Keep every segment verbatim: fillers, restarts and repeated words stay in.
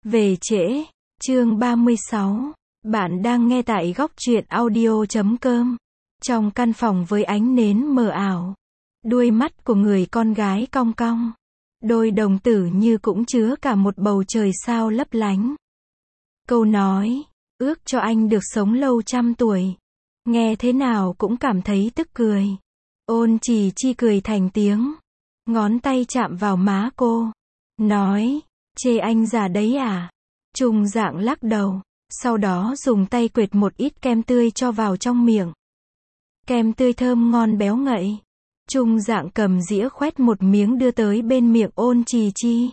Về trễ, chương ba mươi sáu. Bạn đang nghe tại góc truyện audio chấm com. Trong căn phòng với ánh nến mờ ảo, đuôi mắt của người con gái cong cong, đôi đồng tử như cũng chứa cả một bầu trời sao lấp lánh. Câu nói, ước cho anh được sống lâu trăm tuổi, nghe thế nào cũng cảm thấy tức cười. Ôn Trì Chi cười thành tiếng, ngón tay chạm vào má cô, nói, chê anh già đấy à? Trung Dạng lắc đầu, sau đó dùng tay quệt một ít kem tươi cho vào trong miệng. Kem tươi thơm ngon béo ngậy. Trung Dạng cầm dĩa khoét một miếng đưa tới bên miệng Ôn Trì Chi.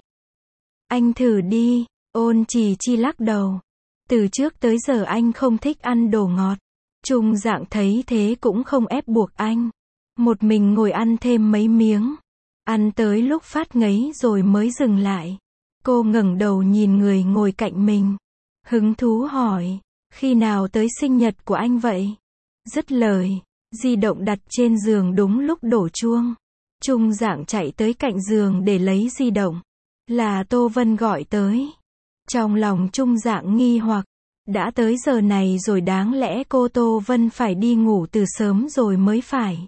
Anh thử đi. Ôn Trì Chi lắc đầu. Từ trước tới giờ anh không thích ăn đồ ngọt. Trung Dạng thấy thế cũng không ép buộc anh. Một mình ngồi ăn thêm mấy miếng. Ăn tới lúc phát ngấy rồi mới dừng lại. Cô ngẩng đầu nhìn người ngồi cạnh mình. Hứng thú hỏi, khi nào tới sinh nhật của anh vậy? Dứt lời, di động đặt trên giường đúng lúc đổ chuông. Trung Dạng chạy tới cạnh giường để lấy di động. Là Tô Vân gọi tới. Trong lòng Trung Dạng nghi hoặc, đã tới giờ này rồi đáng lẽ cô Tô Vân phải đi ngủ từ sớm rồi mới phải.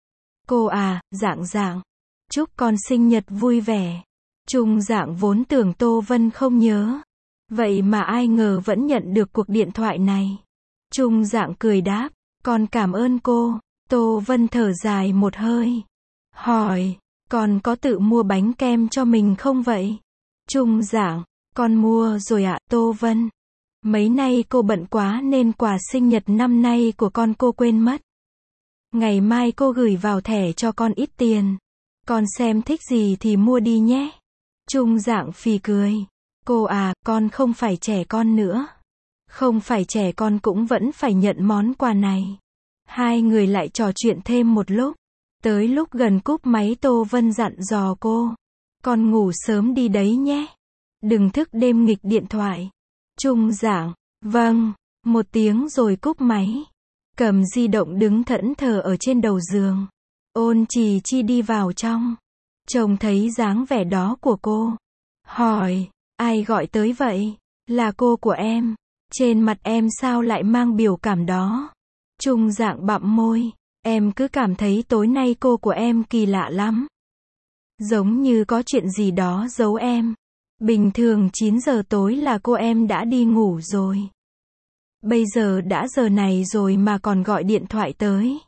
Cô à, Dạng Dạng, chúc con sinh nhật vui vẻ. Trung Dạng vốn tưởng Tô Vân không nhớ. Vậy mà ai ngờ vẫn nhận được cuộc điện thoại này. Trung Dạng cười đáp, con cảm ơn cô. Tô Vân thở dài một hơi. Hỏi, con có tự mua bánh kem cho mình không vậy? Trung Dạng, con mua rồi ạ. Tô Vân, mấy nay cô bận quá nên quà sinh nhật năm nay của con cô quên mất. Ngày mai cô gửi vào thẻ cho con ít tiền. Con xem thích gì thì mua đi nhé. Trung Dạng phì cười. Cô à, con không phải trẻ con nữa. Không phải trẻ con cũng vẫn phải nhận món quà này. Hai người lại trò chuyện thêm một lúc. Tới lúc gần cúp máy Tô Vân dặn dò cô. Con ngủ sớm đi đấy nhé. Đừng thức đêm nghịch điện thoại. Trung Dạng, vâng, một tiếng rồi cúp máy. Cầm di động đứng thẫn thờ ở trên đầu giường. Ôn Trì Chi đi vào trong. Trông thấy dáng vẻ đó của cô. Hỏi, ai gọi tới vậy? Là cô của em. Trên mặt em sao lại mang biểu cảm đó? Trung Dạng bặm môi. Em cứ cảm thấy tối nay cô của em kỳ lạ lắm. Giống như có chuyện gì đó giấu em. Bình thường chín giờ tối là cô em đã đi ngủ rồi. Bây giờ đã giờ này rồi mà còn gọi điện thoại tới.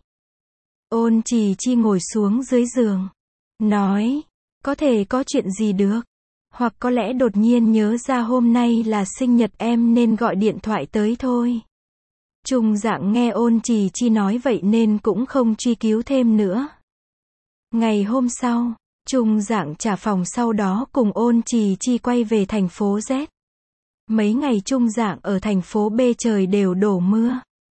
Ôn Trì Chi ngồi xuống dưới giường. Nói, có thể có chuyện gì được. Hoặc có lẽ đột nhiên nhớ ra hôm nay là sinh nhật em nên gọi điện thoại tới thôi. Trung Dạng nghe Ôn Trì Chi nói vậy nên cũng không truy cứu thêm nữa. Ngày hôm sau, Trung Dạng trả phòng sau đó cùng Ôn Trì Chi quay về thành phố Z. Mấy ngày Trung Dạng ở thành phố B trời đều đổ mưa.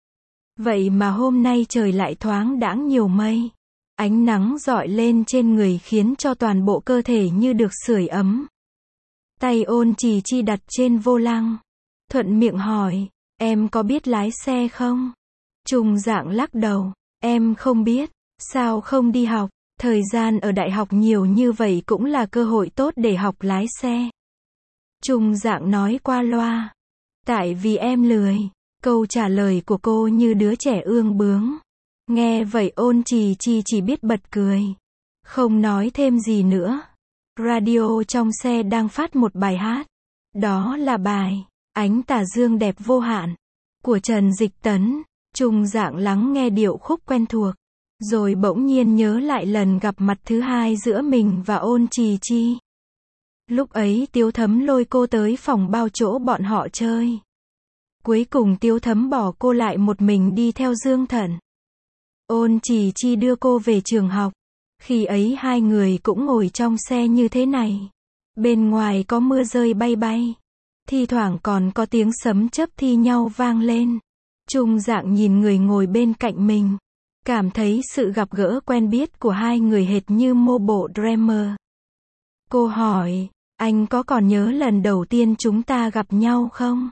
Vậy mà hôm nay trời lại thoáng đãng nhiều mây. Ánh nắng rọi lên trên người khiến cho toàn bộ cơ thể như được sưởi ấm. Tay Ôn Trì Chi đặt trên vô lăng. Thuận miệng hỏi, em có biết lái xe không? Trung Dạng lắc đầu, em không biết, sao không đi học? Thời gian ở đại học nhiều như vậy cũng là cơ hội tốt để học lái xe. Trung Dạng nói qua loa, tại vì em lười. Câu trả lời của cô như đứa trẻ ương bướng. Nghe vậy Ôn Trì Chi chỉ biết bật cười. Không nói thêm gì nữa. Radio trong xe đang phát một bài hát. Đó là bài Ánh Tà Dương Đẹp Vô Hạn của Trần Dịch Tấn. Trung Dạng lắng nghe điệu khúc quen thuộc. Rồi bỗng nhiên nhớ lại lần gặp mặt thứ hai giữa mình và Ôn Trì Chi. Lúc ấy Tiếu Thấm lôi cô tới phòng bao chỗ bọn họ chơi. Cuối cùng Tiếu Thấm bỏ cô lại một mình đi theo Dương Thận. Ôn Trì Chi đưa cô về trường học. Khi ấy hai người cũng ngồi trong xe như thế này. Bên ngoài có mưa rơi bay bay. Thi thoảng còn có tiếng sấm chớp thi nhau vang lên. Trung Dạng nhìn người ngồi bên cạnh mình. Cảm thấy sự gặp gỡ quen biết của hai người hệt như mô bộ Dreamer. Cô hỏi, anh có còn nhớ lần đầu tiên chúng ta gặp nhau không?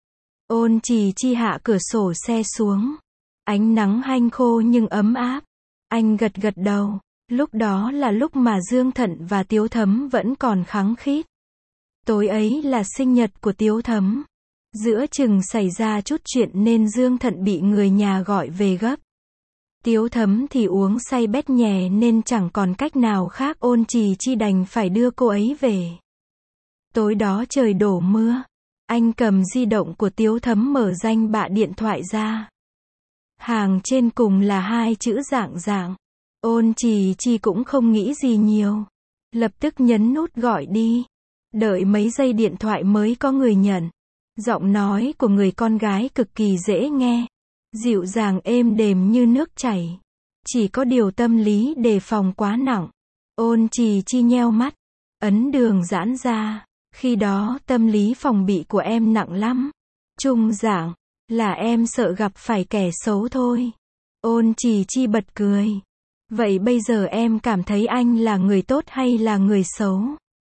Ôn Trì Chi hạ cửa sổ xe xuống. Ánh nắng hanh khô nhưng ấm áp. Anh gật gật đầu. Lúc đó là lúc mà Dương Thận và Tiếu Thấm vẫn còn khăng khít. Tối ấy là sinh nhật của Tiếu Thấm. Giữa chừng xảy ra chút chuyện nên Dương Thận bị người nhà gọi về gấp. Tiếu Thấm thì uống say bét nhè nên chẳng còn cách nào khác, Ôn Trì Chi đành phải đưa cô ấy về. Tối đó trời đổ mưa. Anh cầm di động của Tiếu Thấm mở danh bạ điện thoại ra. Hàng trên cùng là hai chữ Dạng Dạng. Ôn Trì Chi cũng không nghĩ gì nhiều. Lập tức nhấn nút gọi đi. Đợi mấy giây điện thoại mới có người nhận. Giọng nói của người con gái cực kỳ dễ nghe. Dịu dàng êm đềm như nước chảy. Chỉ có điều tâm lý đề phòng quá nặng. Ôn Trì Chi nheo mắt. Ấn đường giãn ra. Khi đó tâm lý phòng bị của em nặng lắm. Trung Dạng, là em sợ gặp phải kẻ xấu thôi. Ôn Trì Chi bật cười. Vậy bây giờ em cảm thấy anh là người tốt hay là người xấu?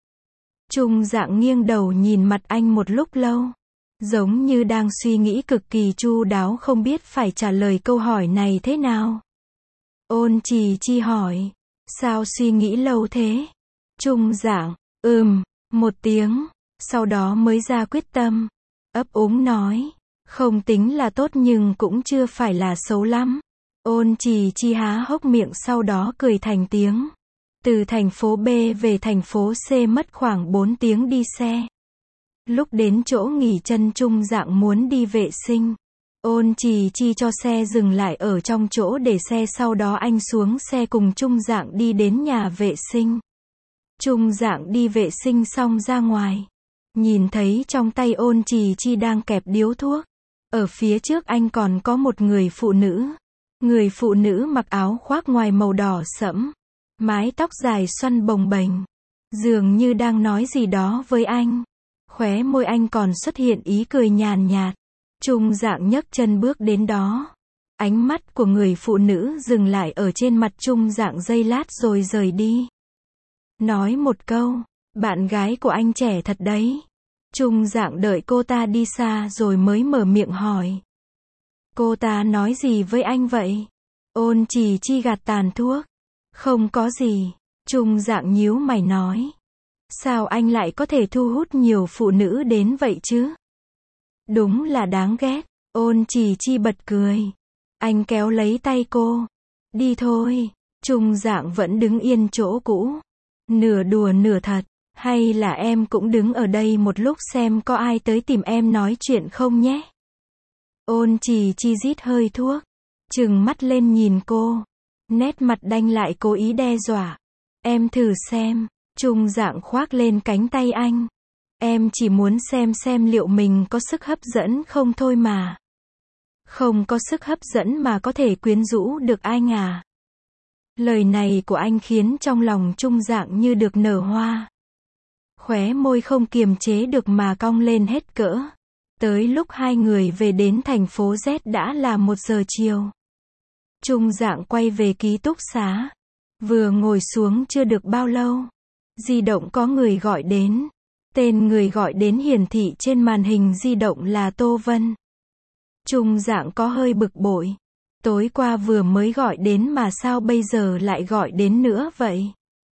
Trung Dạng nghiêng đầu nhìn mặt anh một lúc lâu. Giống như đang suy nghĩ cực kỳ chu đáo, không biết phải trả lời câu hỏi này thế nào. Ôn Trì Chi hỏi. Sao suy nghĩ lâu thế? Trung Dạng, ừm, một tiếng. Sau đó mới ra quyết tâm. Ấp úng nói. Không tính là tốt nhưng cũng chưa phải là xấu lắm. Ôn Trì Chi há hốc miệng, sau đó cười thành tiếng. Từ thành phố B về thành phố C mất khoảng bốn tiếng đi xe. Lúc đến chỗ nghỉ chân, Trung Dạng muốn đi vệ sinh. Ôn Trì Chi cho xe dừng lại ở trong chỗ để xe, sau đó anh xuống xe cùng Trung Dạng đi đến nhà vệ sinh. Trung Dạng đi vệ sinh xong ra ngoài. Nhìn thấy trong tay Ôn Trì Chi đang kẹp điếu thuốc. Ở phía trước anh còn có một người phụ nữ. Người phụ nữ mặc áo khoác ngoài màu đỏ sẫm. Mái tóc dài xoăn bồng bềnh. Dường như đang nói gì đó với anh. Khóe môi anh còn xuất hiện ý cười nhàn nhạt. Trung Dạng nhấc chân bước đến đó. Ánh mắt của người phụ nữ dừng lại ở trên mặt Trung Dạng giây lát rồi rời đi. Nói một câu, bạn gái của anh trẻ thật đấy. Trung Dạng đợi cô ta đi xa rồi mới mở miệng hỏi. Cô ta nói gì với anh vậy? Ôn Trì Chi gạt tàn thuốc. Không có gì. Trung Dạng nhíu mày nói. Sao anh lại có thể thu hút nhiều phụ nữ đến vậy chứ? Đúng là đáng ghét. Ôn Trì Chi bật cười. Anh kéo lấy tay cô. Đi thôi. Trung Dạng vẫn đứng yên chỗ cũ. Nửa đùa nửa thật. Hay là em cũng đứng ở đây một lúc xem có ai tới tìm em nói chuyện không nhé? Ôn Trì Chi rít hơi thuốc. Trừng mắt lên nhìn cô. Nét mặt đanh lại cố ý đe dọa. Em thử xem. Trung Dạng khoác lên cánh tay anh. Em chỉ muốn xem xem liệu mình có sức hấp dẫn không thôi mà. Không có sức hấp dẫn mà có thể quyến rũ được anh à? Lời này của anh khiến trong lòng Trung Dạng như được nở hoa. Khóe môi không kiềm chế được mà cong lên hết cỡ. Tới lúc hai người về đến thành phố Z đã là một giờ chiều. Trung Dạng quay về ký túc xá. Vừa ngồi xuống chưa được bao lâu. Di động có người gọi đến. Tên người gọi đến hiển thị trên màn hình di động là Tô Vân. Trung Dạng có hơi bực bội. Tối qua vừa mới gọi đến mà sao bây giờ lại gọi đến nữa vậy?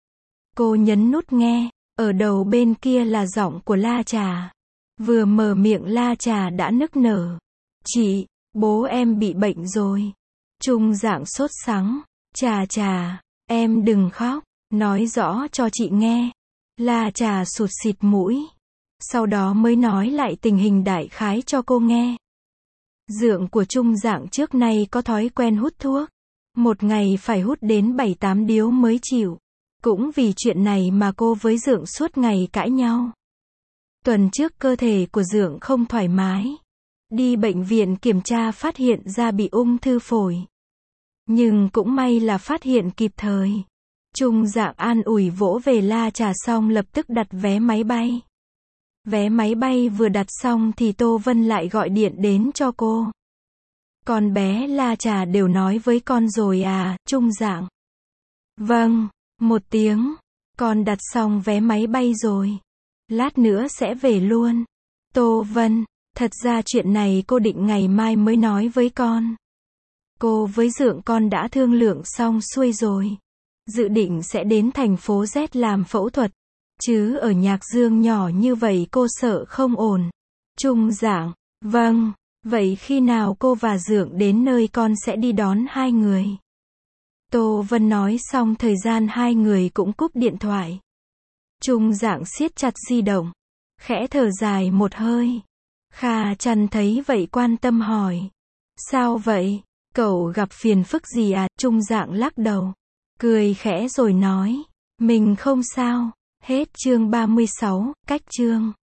Cô nhấn nút nghe. Ở đầu bên kia là giọng của La Trà. Vừa mở miệng La Trà đã nức nở. Chị, bố em bị bệnh rồi. Trung Dạng sốt sắng. Trà Trà, em đừng khóc. Nói rõ cho chị nghe. La Trà sụt xịt mũi. Sau đó mới nói lại tình hình đại khái cho cô nghe. Dượng của Trung Dạng trước nay có thói quen hút thuốc. Một ngày phải hút đến bảy tám điếu mới chịu. Cũng vì chuyện này mà cô với Dượng suốt ngày cãi nhau. Tuần trước cơ thể của Dượng không thoải mái. Đi bệnh viện kiểm tra phát hiện ra bị ung thư phổi. Nhưng cũng may là phát hiện kịp thời. Trung Dạng an ủi vỗ về La Trà xong lập tức đặt vé máy bay. Vé máy bay vừa đặt xong thì Tô Vân lại gọi điện đến cho cô. Con bé La Trà đều nói với con rồi à, Trung Dạng? Vâng, một tiếng. Con đặt xong vé máy bay rồi. Lát nữa sẽ về luôn. Tô Vân, thật ra chuyện này cô định ngày mai mới nói với con. Cô với Dượng con đã thương lượng xong xuôi rồi. Dự định sẽ đến thành phố Z làm phẫu thuật. Chứ ở Nhạc Dương nhỏ như vậy cô sợ không ổn. Trung Dạng, vâng, vậy khi nào cô và Dượng đến nơi con sẽ đi đón hai người. Tô Vân nói xong thời gian hai người cũng cúp điện thoại. Trung Dạng siết chặt di động, khẽ thở dài một hơi. Kha Chăn thấy vậy quan tâm hỏi. Sao vậy? Cậu gặp phiền phức gì à? Trung Dạng lắc đầu, cười khẽ rồi nói. Mình không sao. Hết chương ba mươi sáu, cách chương.